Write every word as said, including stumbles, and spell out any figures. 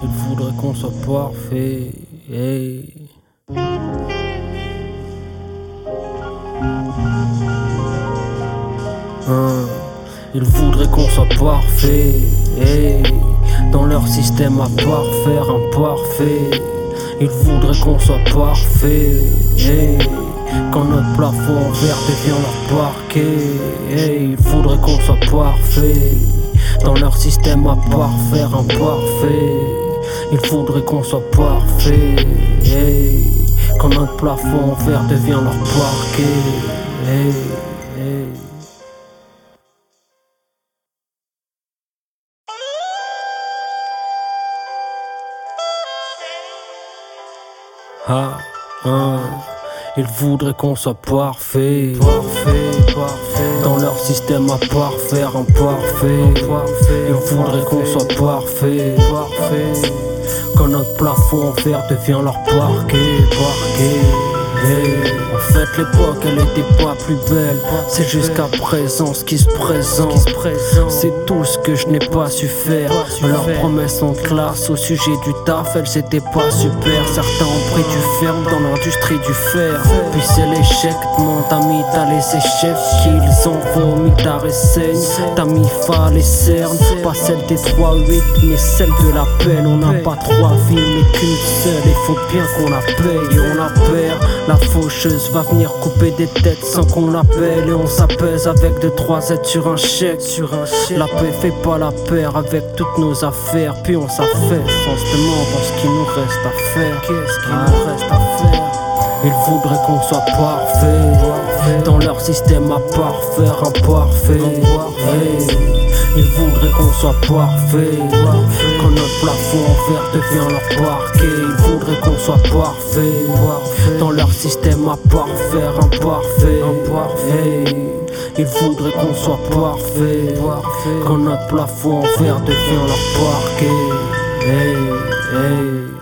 Il faudrait qu'on soit parfait. Hey. Hein. Ils voudraient qu'on soit parfait. Hey. Dans leur système à parfaire imparfait. Ils voudraient qu'on soit parfait. Hey. Quand notre plafond en verre devient leur parquet. Hey. Ils voudraient qu'on soit parfait. Dans leur système à parfaire imparfait. Il faudrait qu'on soit parfait. Hey. Quand notre plafond en verre devient leur parquet. Hey. Hey. Ah, hein. Ils voudraient qu'on soit parfait, parfait, parfait. Dans leur système à parfaire imparfait, parfait. Ils voudraient qu'on soit parfait, parfait. Quand notre plafond en verre devient leur parquet, parquet. Hey. En fait l'époque elle était pas plus belle. C'est jusqu'à présent ce qui se présente. C'est tout ce que je n'ai pas su faire. Leurs promesses en classe au sujet du taf, elles étaient pas super. Certains ont pris du ferme dans l'industrie du fer. Puis c'est l'échec, mon ami t'as les échecs qu'ils ont vomi, t'as réessayé. T'as mis fa les cernes, pas celle des trois huit mais celle de la peine. On n'a pas trois vies mais qu'une seule. Il faut bien qu'on la paye et on la perd. La faucheuse va venir couper des têtes sans qu'on l'appelle. Et on s'apaise avec deux trois aides sur un chèque, sur un chèque. La paix fait pas la paire avec toutes nos affaires. Puis on s'affaisse, on se demande ce qu'il nous reste à faire. Qu'est-ce qu'il ah. nous reste à faire? Ils voudraient qu'on soit parfait. Dans leur système à parfaire imparfait. Hey. Ils voudraient qu'on soit parfait. Quand notre plafond en verre devient leur parquet. Ils voudraient qu'on soit parfait. Dans leur système à parfaire imparfait. Hey. Ils voudraient qu'on soit parfait. Quand notre plafond en verre devient leur parquet. Hey. Hey.